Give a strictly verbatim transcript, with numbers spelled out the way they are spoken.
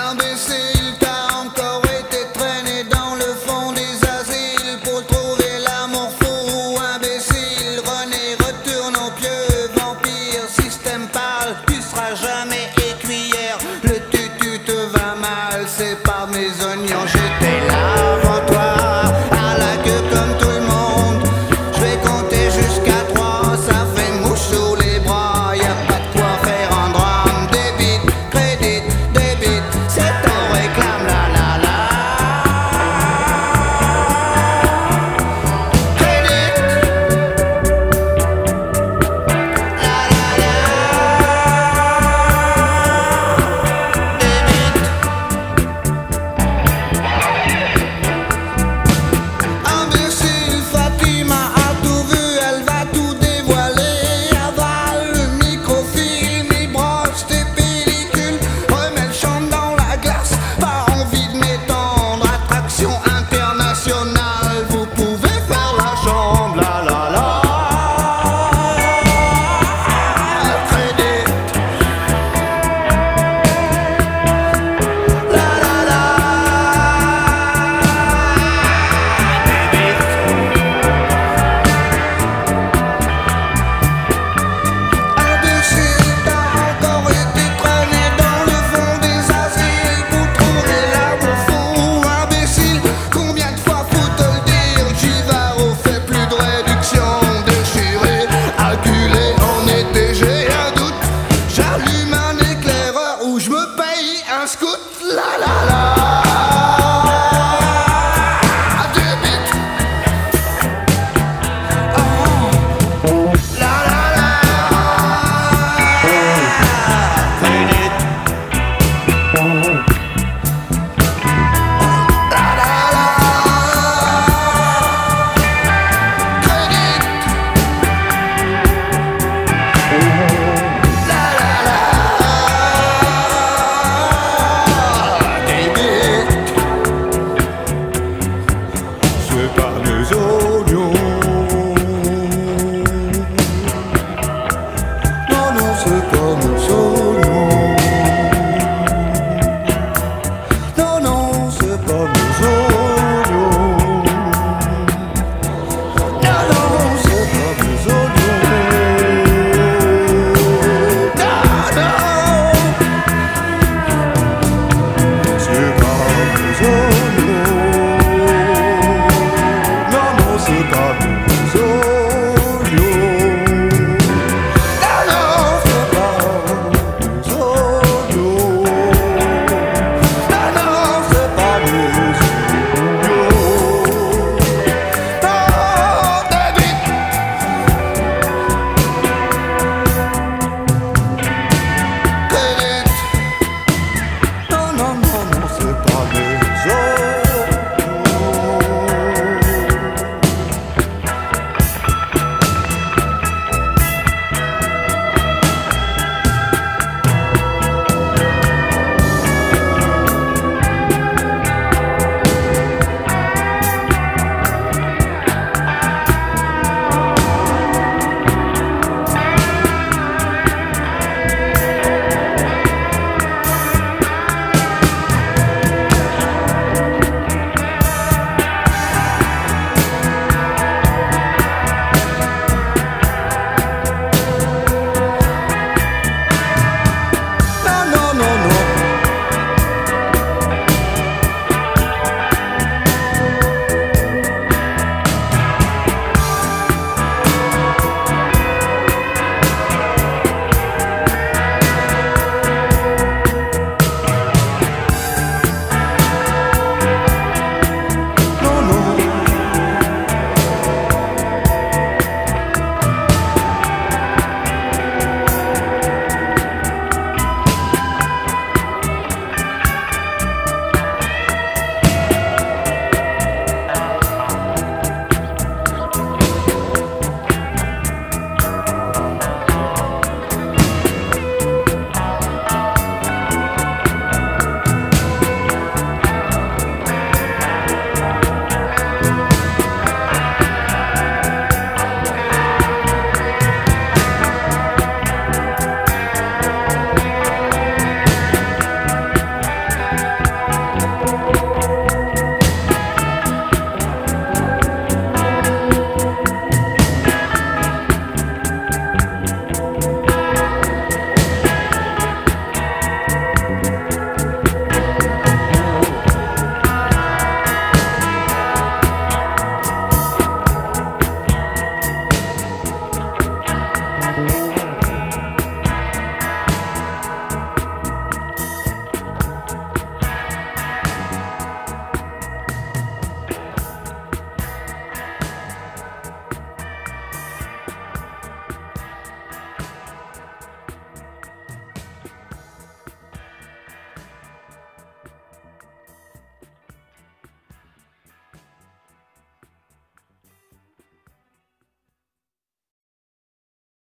Imbécile, t'as encore été traîné dans le fond des asiles pour trouver l'amour fou. Imbécile, René, retourne au pieu. Vampire, système pâle, tu seras jamais écuyère. Le tutu te va mal, c'est pas mes oignons. J'étais là avant toi, à la queue comme tout le monde. Je vais compter jusqu'à trois, ça fait mouche sous les bras. Y'a pas de quoi faire un drame. Débite, crédit, débite, c'est ton réclame, la la la. Crédit, la la la. Débite. Imbécile, Fatima a tout vu, elle va tout dévoiler. Avale le microfilm, il broche tes pellicules. Remets le champ dans la glace, pas envie de m'étendre. Attraction internationale, vous pouvez faire la chambre, la la la. Crédit, la la la. Imbécile, t'as encore été traîné dans le fond des asiles pour trouver l'amour fou. Imbécile, combien de fois faut te le dire? Givaro fait plus de réduction. Déchiré, acculé en été, j'ai un doute. J'allume un éclaireur ou je me paye un scout. La la la.